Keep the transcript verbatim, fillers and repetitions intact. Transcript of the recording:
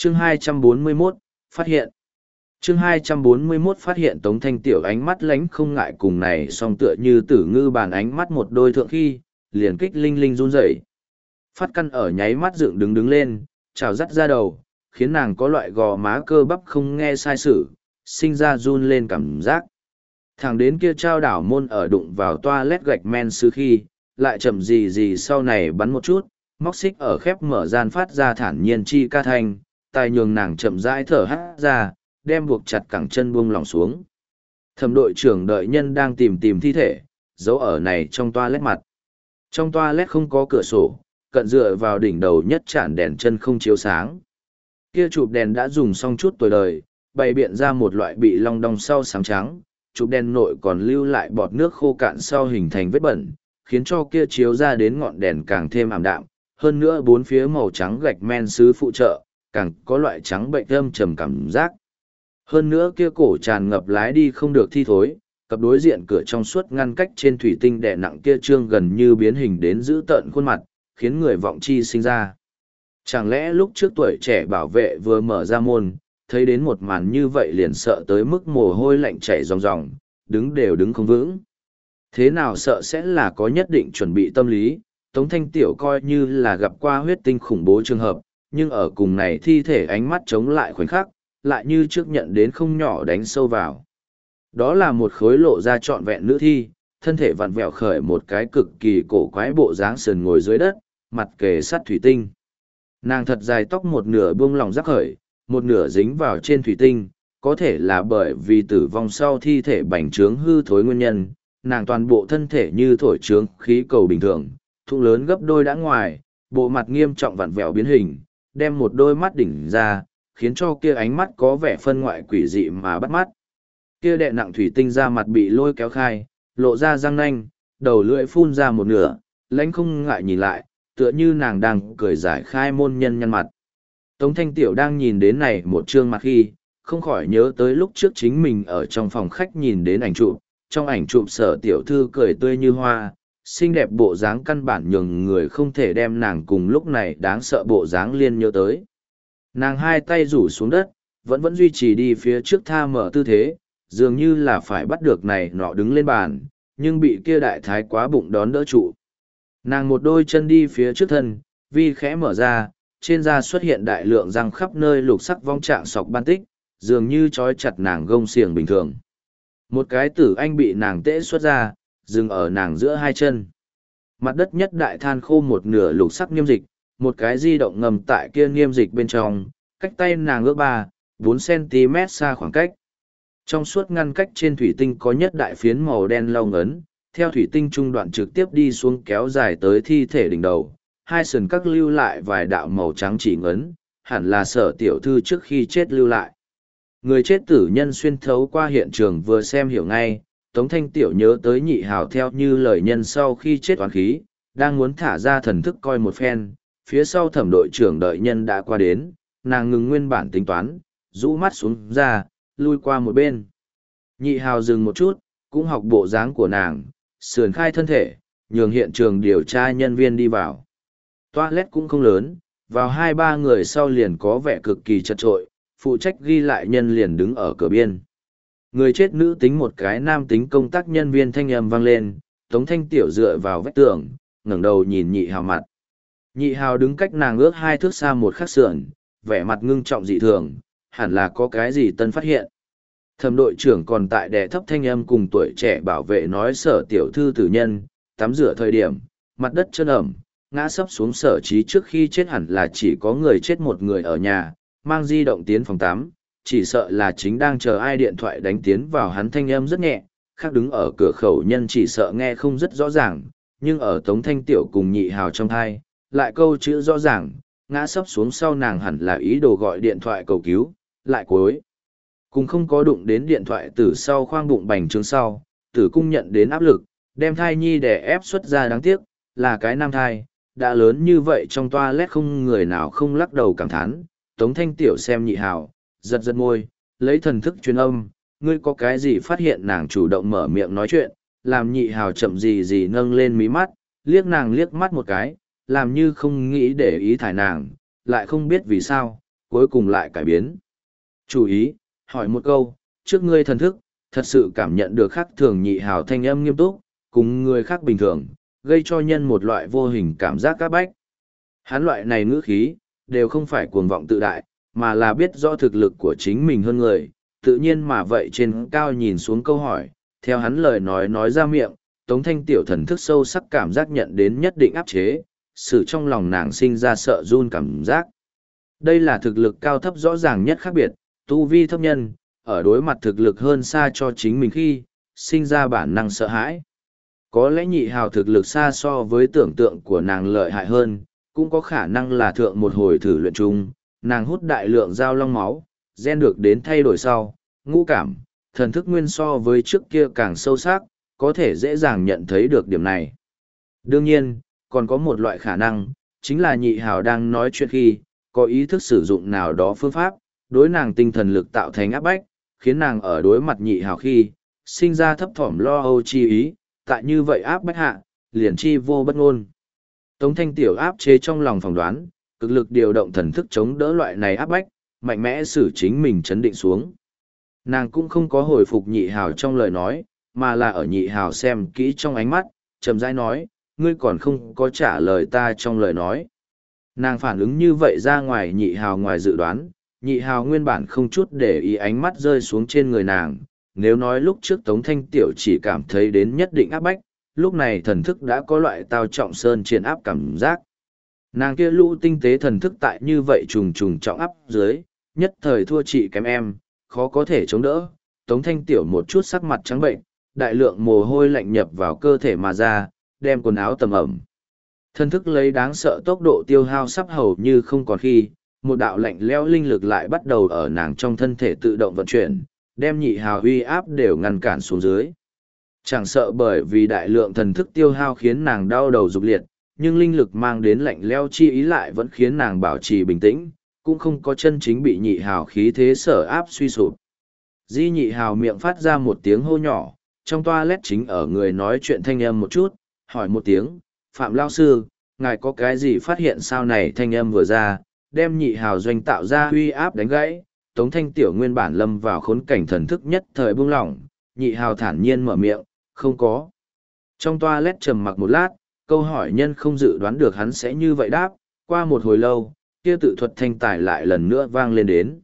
Chương hai trăm bốn mươi mốt, phát hiện. Chương hai trăm bốn mươi mốt phát hiện Tống Thanh Tiểu ánh mắt lánh không ngại cùng này song tựa như tử ngư bàn ánh mắt một đôi thượng khi, liền kích linh linh run rẩy. Phát căn ở nháy mắt dựng đứng đứng lên, trào dắt ra đầu, khiến nàng có loại gò má cơ bắp không nghe sai sử, sinh ra run lên cảm giác. Thằng đến kia trao đảo môn ở đụng vào toilet gạch men sứ khi, lại chậm gì gì sau này bắn một chút, móc xích ở khép mở gian phát ra thản nhiên chi ca thanh, tài nhường nàng chậm rãi thở hát ra, đem buộc chặt cẳng chân buông lỏng xuống. Thẩm đội trưởng đợi nhân đang tìm tìm thi thể, giấu ở này trong toilet mặt. Trong toilet không có cửa sổ, cận dựa vào đỉnh đầu nhất chản đèn chân không chiếu sáng. Kia chụp đèn đã dùng xong chút tuổi đời, bày biện ra một loại bị long đong sau sáng trắng, chụp đèn nội còn lưu lại bọt nước khô cạn sau hình thành vết bẩn, khiến cho kia chiếu ra đến ngọn đèn càng thêm ảm đạm. Hơn nữa bốn phía màu trắng gạch men sứ phụ trợ, càng có loại trắng bệnh âm trầm cảm giác. Hơn nữa kia cổ tràn ngập lái đi không được thi thối, cặp đối diện cửa trong suốt ngăn cách trên thủy tinh đè nặng kia trương gần như biến hình đến giữ tợn khuôn mặt, khiến người vọng chi sinh ra. Chẳng lẽ lúc trước tuổi trẻ bảo vệ vừa mở ra môn, thấy đến một màn như vậy liền sợ tới mức mồ hôi lạnh chảy ròng ròng, đứng đều đứng không vững. Thế nào sợ sẽ là có nhất định chuẩn bị tâm lý, Tống Thanh Tiểu coi như là gặp qua huyết tinh khủng bố trường hợp, nhưng ở cùng này thi thể ánh mắt chống lại khoảnh khắc, lại như trước nhận đến không nhỏ đánh sâu vào. Đó là một khối lộ ra trọn vẹn nữ thi, thân thể vặn vẹo khởi một cái cực kỳ cổ quái bộ dáng sườn ngồi dưới đất, mặt kề sát thủy tinh. Nàng thật dài tóc một nửa buông lỏng rắc khởi, một nửa dính vào trên thủy tinh, có thể là bởi vì tử vong sau thi thể bành trướng hư thối nguyên nhân, nàng toàn bộ thân thể như thổi trướng khí cầu bình thường, thụng lớn gấp đôi đã ngoài, bộ mặt nghiêm trọng vặn vẹo biến hình, đem một đôi mắt đỉnh ra, khiến cho kia ánh mắt có vẻ phân ngoại quỷ dị mà bắt mắt. Kia đè nặng thủy tinh ra mặt bị lôi kéo khai, lộ ra răng nanh, đầu lưỡi phun ra một nửa, lãnh không ngại nhìn lại, tựa như nàng đang cười giải khai môn nhân nhân mặt. Tống Thanh Tiểu đang nhìn đến này một trương mặt khi, không khỏi nhớ tới lúc trước chính mình ở trong phòng khách nhìn đến ảnh chụp, trong ảnh chụp Sở tiểu thư cười tươi như hoa, xinh đẹp bộ dáng căn bản nhường người không thể đem nàng cùng lúc này đáng sợ bộ dáng liên nhớ tới. Nàng hai tay rủ xuống đất, vẫn vẫn duy trì đi phía trước tha mở tư thế, dường như là phải bắt được này nọ đứng lên bàn, nhưng bị kia đại thái quá bụng đón đỡ trụ. Nàng một đôi chân đi phía trước thân, vi khẽ mở ra, trên da xuất hiện đại lượng răng khắp nơi lục sắc vong trạng sọc ban tích, dường như trói chặt nàng gông xiềng bình thường. Một cái tử anh bị nàng tễ xuất ra, dừng ở nàng giữa hai chân. Mặt đất nhất đại than khô một nửa lục sắc niêm dịch, một cái di động ngầm tại kia niêm dịch bên trong, cách tay nàng ước ba, bốn xăng-ti-mét xa khoảng cách. Trong suốt ngăn cách trên thủy tinh có nhất đại phiến màu đen lâu ngấn, theo thủy tinh trung đoạn trực tiếp đi xuống kéo dài tới thi thể đỉnh đầu, hai sườn các lưu lại vài đạo màu trắng chỉ ngấn, hẳn là Sở tiểu thư trước khi chết lưu lại. Người chết tử nhân xuyên thấu qua hiện trường vừa xem hiểu ngay, Tống Thanh Tiểu nhớ tới Nhị Hào theo như lời nhân sau khi chết toán khí, đang muốn thả ra thần thức coi một phen, phía sau thẩm đội trưởng đợi nhân đã qua đến, nàng ngừng nguyên bản tính toán, rũ mắt xuống ra, lui qua một bên. Nhị Hào dừng một chút, cũng học bộ dáng của nàng, sườn khai thân thể, nhường hiện trường điều tra nhân viên đi vào. Toilet cũng không lớn, vào hai ba người sau liền có vẻ cực kỳ chật trội, phụ trách ghi lại nhân liền đứng ở cửa biên. Người chết nữ tính một cái nam tính công tác nhân viên thanh âm vang lên, Tống Thanh Tiểu dựa vào vách tường, ngẩng đầu nhìn Nhị Hào mặt. Nhị Hào đứng cách nàng ước hai thước xa một khắc sườn, vẻ mặt ngưng trọng dị thường, hẳn là có cái gì tân phát hiện. Thẩm đội trưởng còn tại đè thấp thanh âm cùng tuổi trẻ bảo vệ nói Sở tiểu thư tử nhân, tắm rửa thời điểm, mặt đất chân ẩm, ngã sấp xuống Sở trí trước khi chết hẳn là chỉ có người chết một người ở nhà, mang di động tiến phòng tắm, chỉ sợ là chính đang chờ ai điện thoại đánh tiến vào hắn thanh âm rất nhẹ, khác đứng ở cửa khẩu nhân chỉ sợ nghe không rất rõ ràng, nhưng ở Tống Thanh Tiểu cùng Nhị Hào trong thai, lại câu chữ rõ ràng, ngã sấp xuống sau nàng hẳn là ý đồ gọi điện thoại cầu cứu, lại cuối. Cùng không có đụng đến điện thoại từ sau khoang bụng bành trướng sau, tử cung nhận đến áp lực, đem thai nhi đè ép xuất ra đáng tiếc, là cái nam thai, đã lớn như vậy trong toilet không người nào không lắc đầu cảm thán. Tống Thanh Tiểu xem Nhị Hào, giật giật môi, lấy thần thức truyền âm, ngươi có cái gì phát hiện nàng chủ động mở miệng nói chuyện, làm Nhị Hào chậm gì gì nâng lên mí mắt, liếc nàng liếc mắt một cái, làm như không nghĩ để ý thải nàng, lại không biết vì sao, cuối cùng lại cải biến. Chú ý, hỏi một câu, trước ngươi thần thức, thật sự cảm nhận được khác thường nhị hào thanh âm nghiêm túc, cùng người khác bình thường, gây cho nhân một loại vô hình cảm giác các bách. Hắn loại này ngữ khí, đều không phải cuồng vọng tự đại, mà là biết rõ thực lực của chính mình hơn người, tự nhiên mà vậy trên cao nhìn xuống câu hỏi, theo hắn lời nói nói ra miệng, Tống Thanh tiểu thần thức sâu sắc cảm giác nhận đến nhất định áp chế, sự trong lòng nàng sinh ra sợ run cảm giác. Đây là thực lực cao thấp rõ ràng nhất khác biệt, tu vi thấp nhân, ở đối mặt thực lực hơn xa cho chính mình khi, sinh ra bản năng sợ hãi. Có lẽ nhị hào thực lực xa so với tưởng tượng của nàng lợi hại hơn, cũng có khả năng là thượng một hồi thử luyện chung, nàng hút đại lượng dao long máu, gen được đến thay đổi sau, ngũ cảm, thần thức nguyên so với trước kia càng sâu sắc, có thể dễ dàng nhận thấy được điểm này. Đương nhiên, còn có một loại khả năng, chính là nhị hào đang nói chuyện khi, có ý thức sử dụng nào đó phương pháp, đối nàng tinh thần lực tạo thành áp bách, khiến nàng ở đối mặt nhị hào khi, sinh ra thấp thỏm lo âu chi ý, tại như vậy áp bách hạ, liền chi vô bất ngôn. Tống Thanh tiểu áp chế trong lòng phỏng đoán, cực lực điều động thần thức chống đỡ loại này áp bách, mạnh mẽ xử chính mình chấn định xuống. Nàng cũng không có hồi phục nhị hào trong lời nói, mà là ở nhị hào xem kỹ trong ánh mắt, chậm rãi nói, ngươi còn không có trả lời ta trong lời nói. Nàng phản ứng như vậy ra ngoài nhị hào ngoài dự đoán, nhị hào nguyên bản không chút để ý ánh mắt rơi xuống trên người nàng. Nếu nói lúc trước Tống Thanh Tiểu chỉ cảm thấy đến nhất định áp bách, lúc này thần thức đã có loại tao trọng sơn triền áp cảm giác. Nàng kia lũ tinh tế thần thức tại như vậy trùng trùng trọng áp dưới, nhất thời thua chị kém em, khó có thể chống đỡ. Tống Thanh Tiểu một chút sắc mặt trắng bệnh, đại lượng mồ hôi lạnh nhập vào cơ thể mà ra, đem quần áo tầm ẩm. Thần thức lấy đáng sợ tốc độ tiêu hao sắp hầu như không còn khi, một đạo lạnh lẽo linh lực lại bắt đầu ở nàng trong thân thể tự động vận chuyển, đem nhị hào uy áp đều ngăn cản xuống dưới. Chẳng sợ bởi vì đại lượng thần thức tiêu hao khiến nàng đau đầu rục liệt, nhưng linh lực mang đến lạnh lẽo chi ý lại vẫn khiến nàng bảo trì bình tĩnh, cũng không có chân chính bị nhị hào khí thế sở áp suy sụp. Di nhị hào miệng phát ra một tiếng hô nhỏ, trong toilet chính ở người nói chuyện thanh âm một chút, hỏi một tiếng, Phạm Lao Sư, ngài có cái gì phát hiện sao này thanh âm vừa ra, đem nhị hào doanh tạo ra huy áp đánh gãy, Tống Thanh Tiểu nguyên bản lâm vào khốn cảnh thần thức nhất thời buông lỏng, nhị hào thản nhiên mở miệng, không có. Trong toilet trầm mặc một lát, câu hỏi nhân không dự đoán được hắn sẽ như vậy đáp, qua một hồi lâu, kia tự thuật thanh tài lại lần nữa vang lên đến.